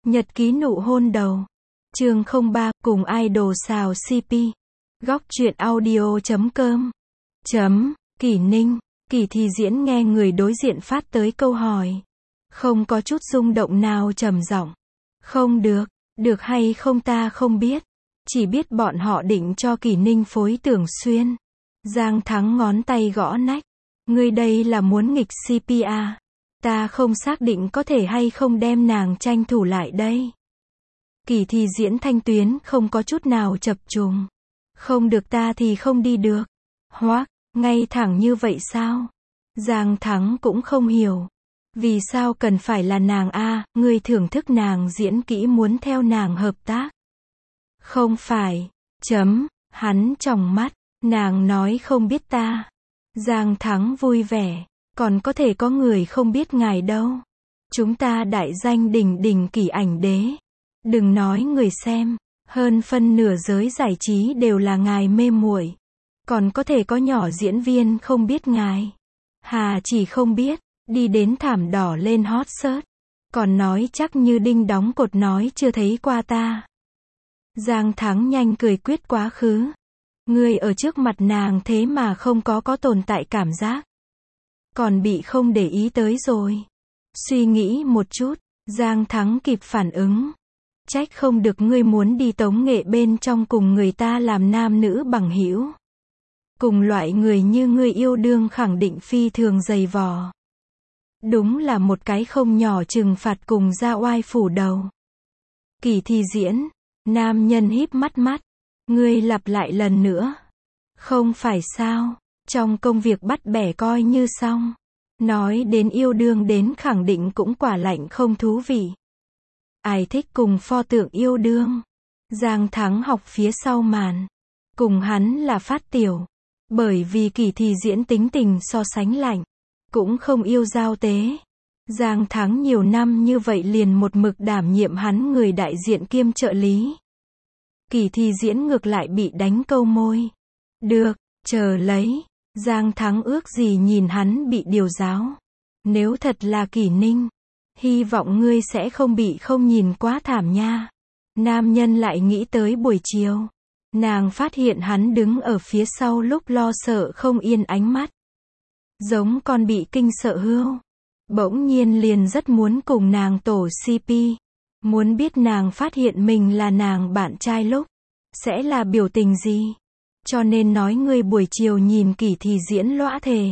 Nhật ký nụ hôn đầu. Chương 03, cùng idol xào CP. Góc truyện audio.com. Kỷ Ninh. Kỷ Thi Diễn nghe người đối diện phát tới câu hỏi. Không có chút rung động nào, trầm giọng. Không được, được hay không ta không biết. Chỉ biết bọn họ định cho Kỷ Ninh phối Tưởng Xuyên. Giang Thắng ngón tay gõ nách. Ngươi đây là muốn nghịch CP à? Ta không xác định có thể hay không đem nàng tranh thủ lại đây. Kỷ Thi Diễn thanh tuyến không có chút nào chập trùng. Không được ta thì không đi được. Hoác, ngay thẳng như vậy sao? Giang Thắng cũng không hiểu. Vì sao cần phải là nàng a? Ngươi thưởng thức nàng diễn kỹ muốn theo nàng hợp tác. Không phải. Hắn tròng mắt. Nàng nói không biết ta. Giang Thắng vui vẻ. Còn có thể có người không biết ngài đâu. Chúng ta đại danh đỉnh đỉnh Kỷ ảnh đế. Đừng nói người xem. Hơn phân nửa giới giải trí đều là ngài mê muội. Còn có thể có nhỏ diễn viên không biết ngài. Hà chỉ không biết. Đi đến thảm đỏ lên hot search. Còn nói chắc như đinh đóng cột nói chưa thấy qua ta. Giang Thắng nhanh cười quyết quá khứ. Ngươi ở trước mặt nàng thế mà không có tồn tại cảm giác. Còn bị không để ý tới rồi. Suy nghĩ một chút, Giang Thắng kịp phản ứng. Trách không được ngươi muốn đi tống nghệ bên trong cùng người ta làm nam nữ bằng hữu. Cùng loại người như ngươi yêu đương khẳng định phi thường dày vò. Đúng là một cái không nhỏ trừng phạt cùng ra oai phủ đầu. Kỷ Thi Diễn, nam nhân híp mắt. Ngươi lặp lại lần nữa. Không phải sao, trong công việc bắt bẻ coi như xong. Nói đến yêu đương đến khẳng định cũng quả lạnh không thú vị. Ai thích cùng pho tượng yêu đương. Giang Thắng học phía sau màn. Cùng hắn là phát tiểu. Bởi vì Kỷ Thi Diễn tính tình so sánh lạnh. Cũng không yêu giao tế. Giang Thắng nhiều năm như vậy liền một mực đảm nhiệm hắn người đại diện kiêm trợ lý. Kỷ Thi Diễn ngược lại bị đánh câu môi. Được, chờ lấy. Giang Thắng ước gì nhìn hắn bị điều giáo. Nếu thật là Kỷ Ninh, hy vọng ngươi sẽ không bị không nhìn quá thảm nha. Nam nhân lại nghĩ tới buổi chiều. Nàng phát hiện hắn đứng ở phía sau lúc lo sợ không yên ánh mắt. Giống con bị kinh sợ hươu. Bỗng nhiên liền rất muốn cùng nàng tổ CP. Muốn biết nàng phát hiện mình là nàng bạn trai lúc sẽ là biểu tình gì. Cho nên nói ngươi buổi chiều nhìn Kỷ Thi Diễn lõa thề.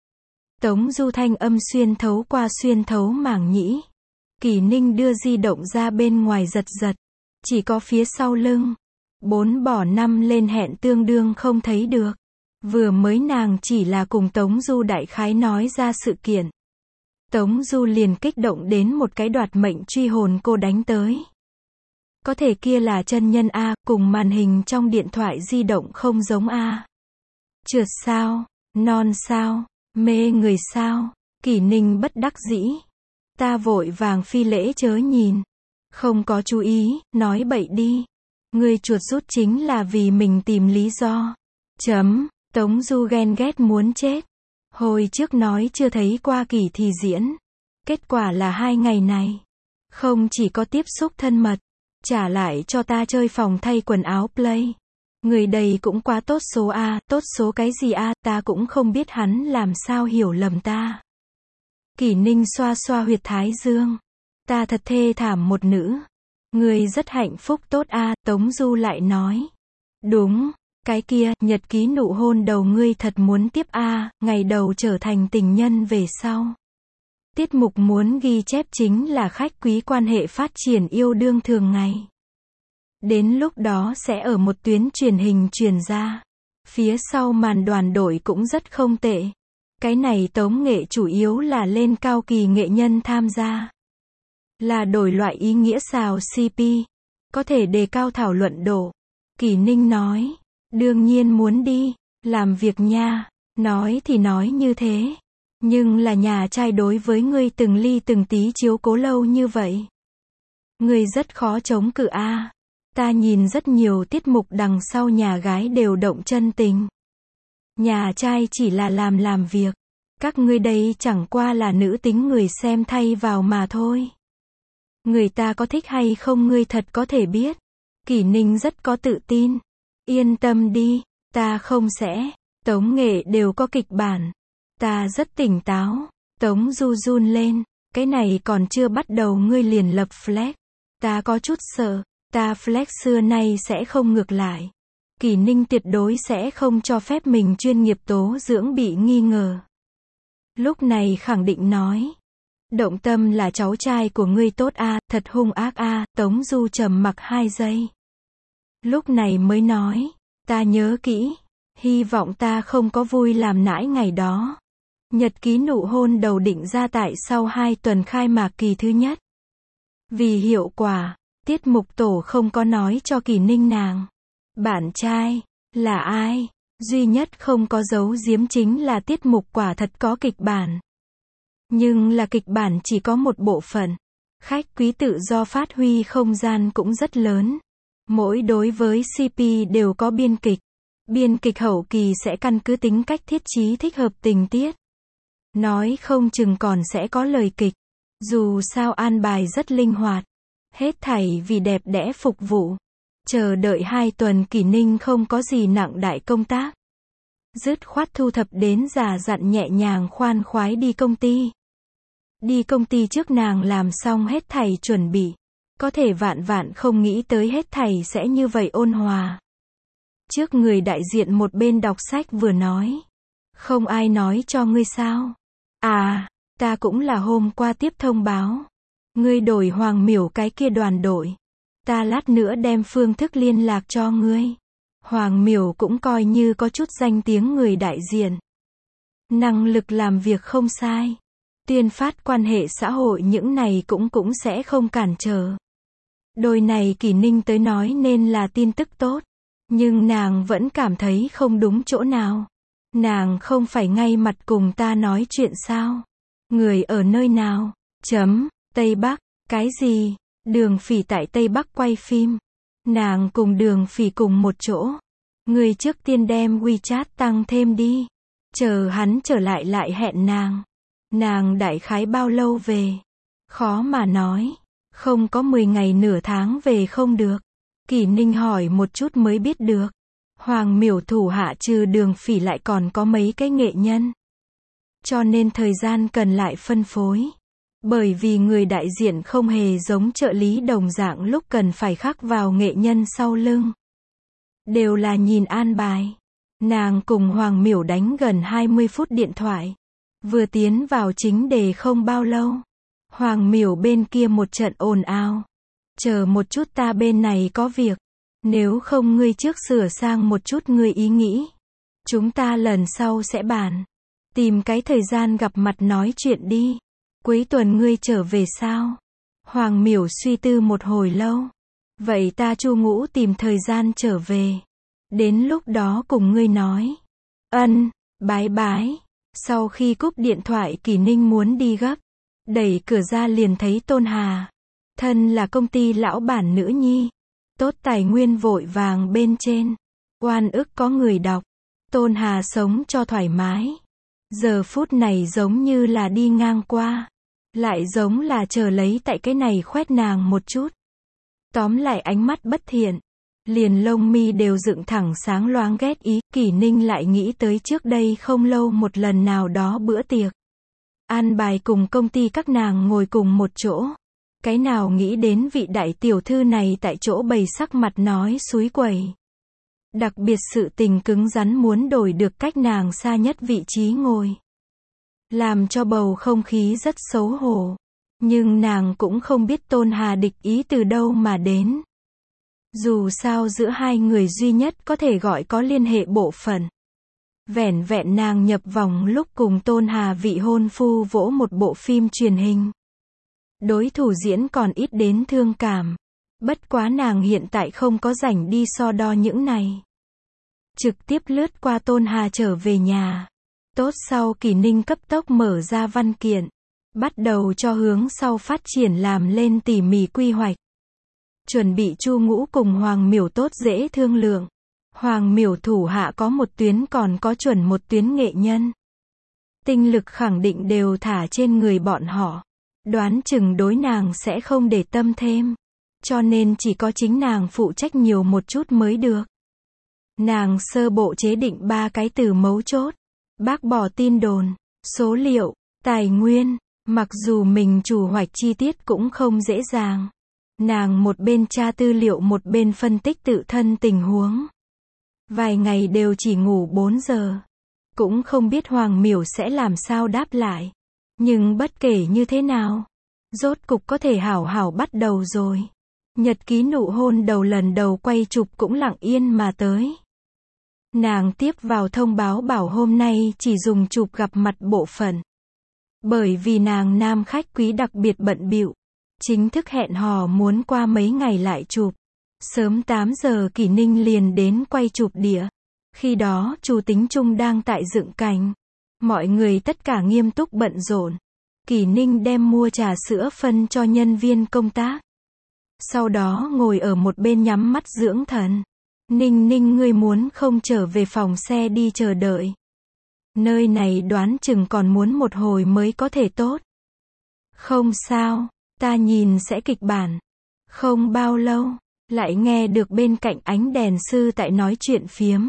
Tống Du thanh âm xuyên thấu qua xuyên thấu màng nhĩ. Kỷ Ninh đưa di động ra bên ngoài giật. Chỉ có phía sau lưng. 4 bỏ 5 lên hẹn tương đương không thấy được. Vừa mới nàng chỉ là cùng Tống Du đại khái nói ra sự kiện. Tống Du liền kích động đến một cái đoạt mệnh truy hồn cô đánh tới. Có thể kia là chân nhân A, cùng màn hình trong điện thoại di động không giống A. Trượt sao, non sao, mê người sao, Kỷ Ninh bất đắc dĩ. Ta vội vàng phi lễ chớ nhìn. Không có chú ý, nói bậy đi. Ngươi chuột rút chính là vì mình tìm lý do. Tống Du ghen ghét muốn chết. Hồi trước nói chưa thấy qua Kỷ Thi Diễn. Kết quả là 2 ngày này. Không chỉ có tiếp xúc thân mật. Trả lại cho ta chơi phòng thay quần áo play. Người đầy cũng quá tốt số A, tốt số cái gì A, ta cũng không biết hắn làm sao hiểu lầm ta. Kỷ Ninh xoa xoa huyệt thái dương. Ta thật thê thảm một nữ. Người rất hạnh phúc tốt A, Tống Du lại nói. Đúng, cái kia, nhật ký nụ hôn đầu ngươi thật muốn tiếp A, ngày đầu trở thành tình nhân về sau. Tiết mục muốn ghi chép chính là khách quý quan hệ phát triển yêu đương thường ngày. Đến lúc đó sẽ ở một tuyến truyền hình truyền ra. Phía sau màn đoàn đội cũng rất không tệ. Cái này tống nghệ chủ yếu là lên cao kỳ nghệ nhân tham gia. Là đổi loại ý nghĩa xào CP. Có thể đề cao thảo luận độ. Kỷ Ninh nói. Đương nhiên muốn đi. Làm việc nha. Nói thì nói như thế. Nhưng là nhà trai đối với ngươi từng ly từng tí chiếu cố lâu như vậy. Ngươi rất khó chống cự a. Ta nhìn rất nhiều tiết mục đằng sau nhà gái đều động chân tình. Nhà trai chỉ là làm việc. Các ngươi đây chẳng qua là nữ tính người xem thay vào mà thôi. Người ta có thích hay không ngươi thật có thể biết. Kỷ Ninh rất có tự tin. Yên tâm đi, ta không sẽ. Tống Nghệ đều có kịch bản. Ta rất tỉnh táo. Tống Du run lên. Cái này còn chưa bắt đầu ngươi liền lập flag. Ta có chút sợ. Ta flag xưa nay sẽ không ngược lại. Kỷ Ninh tuyệt đối sẽ không cho phép mình chuyên nghiệp tố dưỡng bị nghi ngờ. Lúc này khẳng định nói. Động Tâm là cháu trai của ngươi tốt a, thật hung ác a. Tống Du trầm mặc 2 giây. Lúc này mới nói. Ta nhớ kỹ. Hy vọng ta không có vui làm nãi ngày đó. Nhật ký nụ hôn đầu định ra tại sau 2 tuần khai mạc kỳ thứ nhất. Vì hiệu quả, tiết mục tổ không có nói cho Kỷ Ninh nàng. Bạn trai, là ai? Duy nhất không có giấu giếm chính là tiết mục quả thật có kịch bản. Nhưng là kịch bản chỉ có một bộ phận. Khách quý tự do phát huy không gian cũng rất lớn. Mỗi đối với CP đều có biên kịch. Biên kịch hậu kỳ sẽ căn cứ tính cách thiết trí thích hợp tình tiết. Nói không chừng còn sẽ có lời kịch. Dù sao an bài rất linh hoạt. Hết thảy vì đẹp đẽ phục vụ. Chờ đợi 2 tuần Kỷ Ninh không có gì nặng đại công tác. Dứt khoát thu thập đến già dặn nhẹ nhàng khoan khoái đi công ty. Đi công ty trước nàng làm xong hết thảy chuẩn bị. Có thể vạn vạn không nghĩ tới hết thảy sẽ như vậy ôn hòa. Trước người đại diện một bên đọc sách vừa nói. Không ai nói cho ngươi sao? À, ta cũng là hôm qua tiếp thông báo. Ngươi đổi Hoàng Miểu cái kia đoàn đội. Ta lát nữa đem phương thức liên lạc cho ngươi. Hoàng Miểu cũng coi như có chút danh tiếng người đại diện. Năng lực làm việc không sai. Tuyên phát quan hệ xã hội những này cũng sẽ không cản trở. Đôi này Kỷ Ninh tới nói nên là tin tức tốt. Nhưng nàng vẫn cảm thấy không đúng chỗ nào. Nàng không phải ngay mặt cùng ta nói chuyện sao? Người ở nơi nào? Tây Bắc. Cái gì? Đường Phỉ tại Tây Bắc quay phim. Nàng cùng Đường Phỉ cùng một chỗ. Người trước tiên đem WeChat tăng thêm đi. Chờ hắn trở lại hẹn nàng. Nàng đại khái bao lâu về? Khó mà nói. Không có 10 ngày nửa tháng về không được. Kỷ Ninh hỏi một chút mới biết được. Hoàng Miểu thủ hạ trừ Đường Phỉ lại còn có mấy cái nghệ nhân. Cho nên thời gian cần lại phân phối. Bởi vì người đại diện không hề giống trợ lý đồng dạng lúc cần phải khắc vào nghệ nhân sau lưng. Đều là nhìn an bài. Nàng cùng Hoàng Miểu đánh gần 20 phút điện thoại. Vừa tiến vào chính đề không bao lâu. Hoàng Miểu bên kia một trận ồn ào. Chờ một chút ta bên này có việc. Nếu không ngươi trước sửa sang một chút ngươi ý nghĩ. Chúng ta lần sau sẽ bàn. Tìm cái thời gian gặp mặt nói chuyện đi. Cuối tuần ngươi trở về sao? Hoàng Miểu suy tư một hồi lâu. Vậy ta Chu Ngũ tìm thời gian trở về. Đến lúc đó cùng ngươi nói. Ân, bái bái. Sau khi cúp điện thoại Kỷ Ninh muốn đi gấp. Đẩy cửa ra liền thấy Tôn Hà. Thân là công ty lão bản nữ nhi. Tốt tài nguyên vội vàng bên trên. Oan ức có người đọc. Tôn Hà sống cho thoải mái. Giờ phút này giống như là đi ngang qua. Lại giống là chờ lấy tại cái này khoét nàng một chút. Tóm lại ánh mắt bất thiện. Liền lông mi đều dựng thẳng sáng loáng ghét ý. Kỷ Ninh lại nghĩ tới trước đây không lâu một lần nào đó bữa tiệc. An bài cùng công ty các nàng ngồi cùng một chỗ. Cái nào nghĩ đến vị đại tiểu thư này tại chỗ bày sắc mặt nói xúi quẩy. Đặc biệt sự tình cứng rắn muốn đổi được cách nàng xa nhất vị trí ngồi. Làm cho bầu không khí rất xấu hổ. Nhưng nàng cũng không biết Tôn Hà địch ý từ đâu mà đến. Dù sao giữa hai người duy nhất có thể gọi có liên hệ bộ phận. Vẻn vẹn nàng nhập vòng lúc cùng Tôn Hà vị hôn phu vỗ một bộ phim truyền hình. Đối thủ diễn còn ít đến thương cảm. Bất quá nàng hiện tại không có rảnh đi so đo những này. Trực tiếp lướt qua Tôn Hà trở về nhà. Tốt sau Kỷ Ninh cấp tốc mở ra văn kiện. Bắt đầu cho hướng sau phát triển làm lên tỉ mỉ quy hoạch. Chuẩn bị Chu Ngũ cùng Hoàng Miểu tốt dễ thương lượng. Hoàng Miểu thủ hạ có một tuyến còn có chuẩn một tuyến nghệ nhân. Tinh lực khẳng định đều thả trên người bọn họ. đoán chừng đối nàng sẽ không để tâm thêm. Cho nên chỉ có chính nàng phụ trách nhiều một chút mới được. Nàng sơ bộ chế định 3 cái từ mấu chốt. Bác bỏ tin đồn, số liệu, tài nguyên. Mặc dù mình chủ hoạch chi tiết cũng không dễ dàng. Nàng một bên tra tư liệu một bên phân tích tự thân tình huống. Vài ngày đều chỉ ngủ 4 giờ. Cũng không biết Hoàng Miểu sẽ làm sao đáp lại. Nhưng bất kể như thế nào, rốt cục có thể hảo hảo bắt đầu rồi. Nhật ký nụ hôn đầu lần đầu quay chụp cũng lặng yên mà tới. Nàng tiếp vào thông báo bảo hôm nay chỉ dùng chụp gặp mặt bộ phận. Bởi vì nàng nam khách quý đặc biệt bận bịu, chính thức hẹn hò muốn qua mấy ngày lại chụp. Sớm 8 giờ Kỷ Ninh liền đến quay chụp địa. Khi đó Chu Tính Trung đang tại dựng cảnh. Mọi người tất cả nghiêm túc bận rộn. Kỷ Ninh đem mua trà sữa phân cho nhân viên công tác. Sau đó ngồi ở một bên nhắm mắt dưỡng thần. Ninh Ninh ngươi muốn không trở về phòng xe đi chờ đợi. Nơi này đoán chừng còn muốn một hồi mới có thể tốt. Không sao, ta nhìn sẽ kịch bản. Không bao lâu, lại nghe được bên cạnh ánh đèn sư tại nói chuyện phiếm.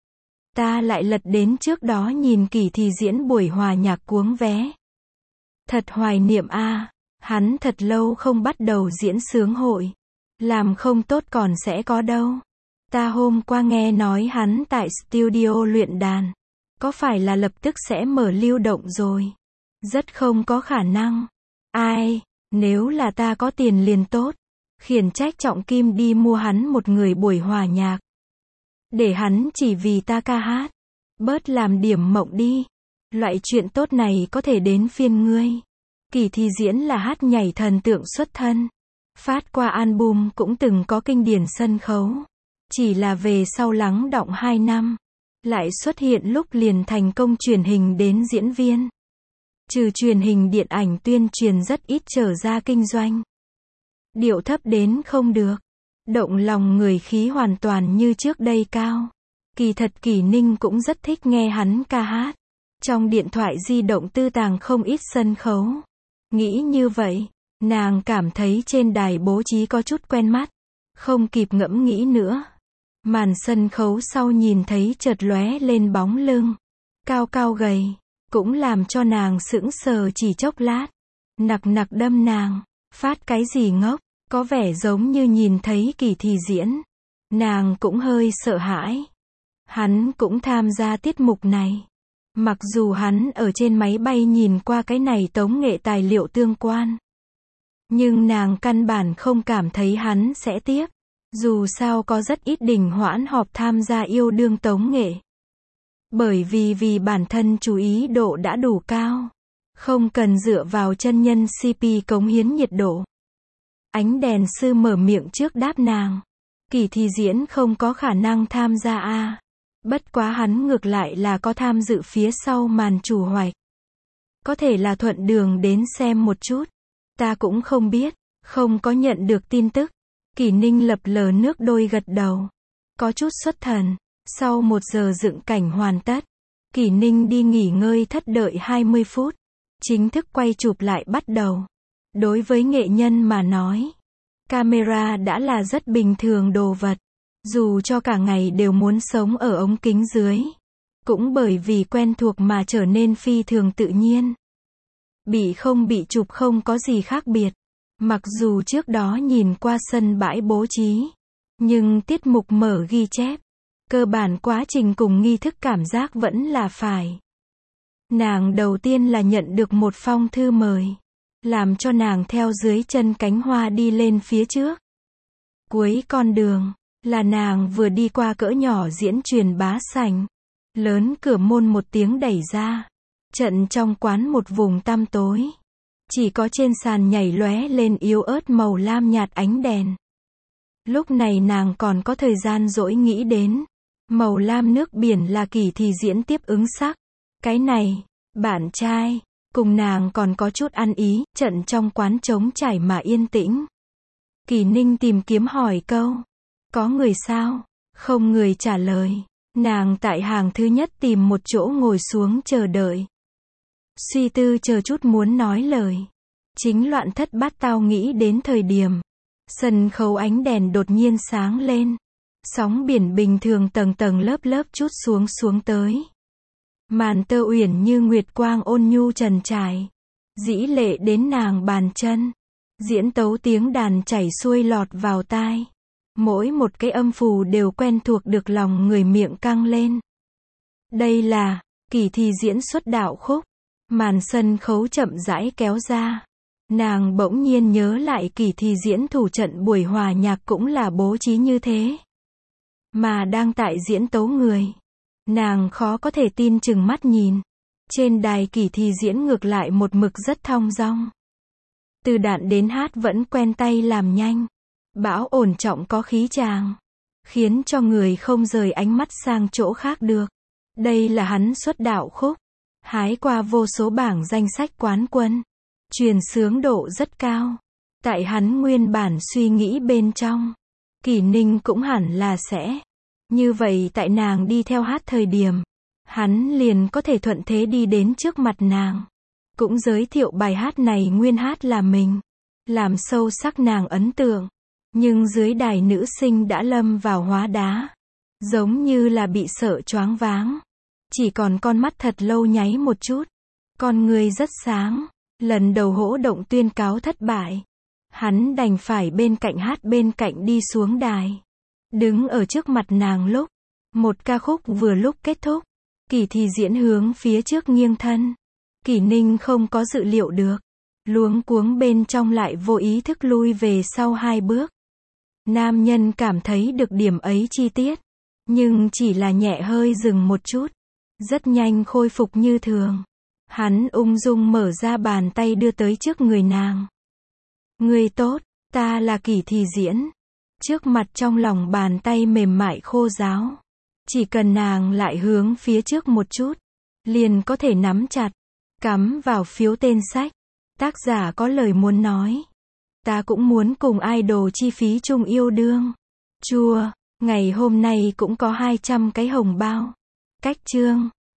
Ta lại lật đến trước đó nhìn Kỳ Thì diễn buổi hòa nhạc cuống vé. Thật hoài niệm a, hắn thật lâu không bắt đầu diễn sướng hội. Làm không tốt còn sẽ có đâu. Ta hôm qua nghe nói hắn tại studio luyện đàn. Có phải là lập tức sẽ mở lưu động rồi? Rất không có khả năng. Ai, nếu là ta có tiền liền tốt. Khiển trách Trọng Kim đi mua hắn một người buổi hòa nhạc. Để hắn chỉ vì ta ca hát. Bớt làm điểm mộng đi. Loại chuyện tốt này có thể đến phiên ngươi. Kỳ Thì diễn là hát nhảy thần tượng xuất thân. Phát qua album cũng từng có kinh điển sân khấu. Chỉ là về sau lắng đọng 2 năm. Lại xuất hiện lúc liền thành công truyền hình đến diễn viên. Trừ truyền hình điện ảnh tuyên truyền rất ít trở ra kinh doanh. Điệu thấp đến không được. Động lòng người khí hoàn toàn như trước đây cao. Kỳ thật Kỷ Ninh cũng rất thích nghe hắn ca hát. Trong điện thoại di động tư tàng không ít sân khấu. Nghĩ như vậy, nàng cảm thấy trên đài bố trí có chút quen mắt. Không kịp ngẫm nghĩ nữa. Màn sân khấu sau nhìn thấy chợt lóe lên bóng lưng. Cao cao gầy. Cũng làm cho nàng sững sờ chỉ chốc lát. Nặc nặc đâm nàng. Phát cái gì ngốc. Có vẻ giống như nhìn thấy Kỳ Thì diễn. Nàng cũng hơi sợ hãi. Hắn cũng tham gia tiết mục này. Mặc dù hắn ở trên máy bay nhìn qua cái này tống nghệ tài liệu tương quan. Nhưng nàng căn bản không cảm thấy hắn sẽ tiếp. Dù sao có rất ít đình hoãn họp tham gia yêu đương tống nghệ. Bởi vì bản thân chú ý độ đã đủ cao. Không cần dựa vào chân nhân CP cống hiến nhiệt độ. Ánh đèn sư mở miệng trước đáp nàng. Kỳ Thì diễn không có khả năng tham gia a. Bất quá hắn ngược lại là có tham dự phía sau màn chủ hoạch. Có thể là thuận đường đến xem một chút. Ta cũng không biết, không có nhận được tin tức. Kỷ Ninh lập lờ nước đôi gật đầu. Có chút xuất thần. Sau 1 giờ dựng cảnh hoàn tất. Kỷ Ninh đi nghỉ ngơi thất đợi 20 phút. Chính thức quay chụp lại bắt đầu. Đối với nghệ nhân mà nói, camera đã là rất bình thường đồ vật. Dù cho cả ngày đều muốn sống ở ống kính dưới. Cũng bởi vì quen thuộc mà trở nên phi thường tự nhiên. Bị không bị chụp không có gì khác biệt. Mặc dù trước đó nhìn qua sân bãi bố trí. Nhưng tiết mục mở ghi chép. Cơ bản quá trình cùng nghi thức cảm giác vẫn là phải. Nàng đầu tiên là nhận được một phong thư mời. Làm cho nàng theo dưới chân cánh hoa đi lên phía trước. Cuối con đường, là nàng vừa đi qua cỡ nhỏ diễn truyền bá sảnh. Lớn cửa môn một tiếng đẩy ra. Trận trong quán một vùng tăm tối. Chỉ có trên sàn nhảy lóe lên yếu ớt màu lam nhạt ánh đèn. Lúc này nàng còn có thời gian dỗi nghĩ đến. Màu lam nước biển là Kỳ Thì diễn tiếp ứng sắc. Cái này, bạn trai, cùng nàng còn có chút ăn ý, trận trong quán trống trải mà yên tĩnh. Kỷ Ninh tìm kiếm hỏi câu. Có người sao? Không người trả lời. Nàng tại hàng thứ nhất tìm một chỗ ngồi xuống chờ đợi. Suy tư chờ chút muốn nói lời. Chính loạn thất bát tao nghĩ đến thời điểm. Sân khấu ánh đèn đột nhiên sáng lên. Sóng biển bình thường tầng tầng lớp lớp trút xuống tới. Màn tơ uyển như nguyệt quang ôn nhu trần trải. Dĩ lệ đến nàng bàn chân. Diễn tấu tiếng đàn chảy xuôi lọt vào tai. Mỗi một cái âm phù đều quen thuộc được lòng người miệng căng lên. Đây là Kỳ Thi diễn xuất đạo khúc. Màn sân khấu chậm rãi kéo ra. Nàng bỗng nhiên nhớ lại Kỳ Thi diễn thủ trận buổi hòa nhạc cũng là bố trí như thế. Mà đang tại diễn tấu người. Nàng khó có thể tin chừng mắt nhìn. Trên đài Kỳ Thi diễn ngược lại một mực rất thong dong. Từ đạn đến hát vẫn quen tay làm nhanh. Bão ổn trọng có khí tràng. Khiến cho người không rời ánh mắt sang chỗ khác được. Đây là hắn xuất đạo khúc. Hái qua vô số bảng danh sách quán quân. Truyền xướng độ rất cao. Tại hắn nguyên bản suy nghĩ bên trong. Kỷ Ninh cũng hẳn là sẽ. Như vậy tại nàng đi theo hát thời điểm. Hắn liền có thể thuận thế đi đến trước mặt nàng. Cũng giới thiệu bài hát này nguyên hát là mình. Làm sâu sắc nàng ấn tượng. Nhưng dưới đài nữ sinh đã lâm vào hóa đá. Giống như là bị sợ choáng váng. Chỉ còn con mắt thật lâu nháy một chút. Con người rất sáng. Lần đầu hỗ động tuyên cáo thất bại. Hắn đành phải bên cạnh hát bên cạnh đi xuống đài. Đứng ở trước mặt nàng lúc. Một ca khúc vừa lúc kết thúc. Kỳ Thi diễn hướng phía trước nghiêng thân. Kỷ Ninh không có dự liệu được. Luống cuống bên trong lại vô ý thức lui về sau 2 bước. Nam nhân cảm thấy được điểm ấy chi tiết. Nhưng chỉ là nhẹ hơi dừng một chút. Rất nhanh khôi phục như thường. Hắn ung dung mở ra bàn tay đưa tới trước người nàng. Người tốt, ta là Kỳ Thi diễn. Trước mặt trong lòng bàn tay mềm mại khô ráo. Chỉ cần nàng lại hướng phía trước một chút. Liền có thể nắm chặt. Cắm vào phiếu tên sách. Tác giả có lời muốn nói. Ta cũng muốn cùng idol chi phí chung yêu đương. Chua, ngày hôm nay cũng có 200 cái hồng bao. Cách chương.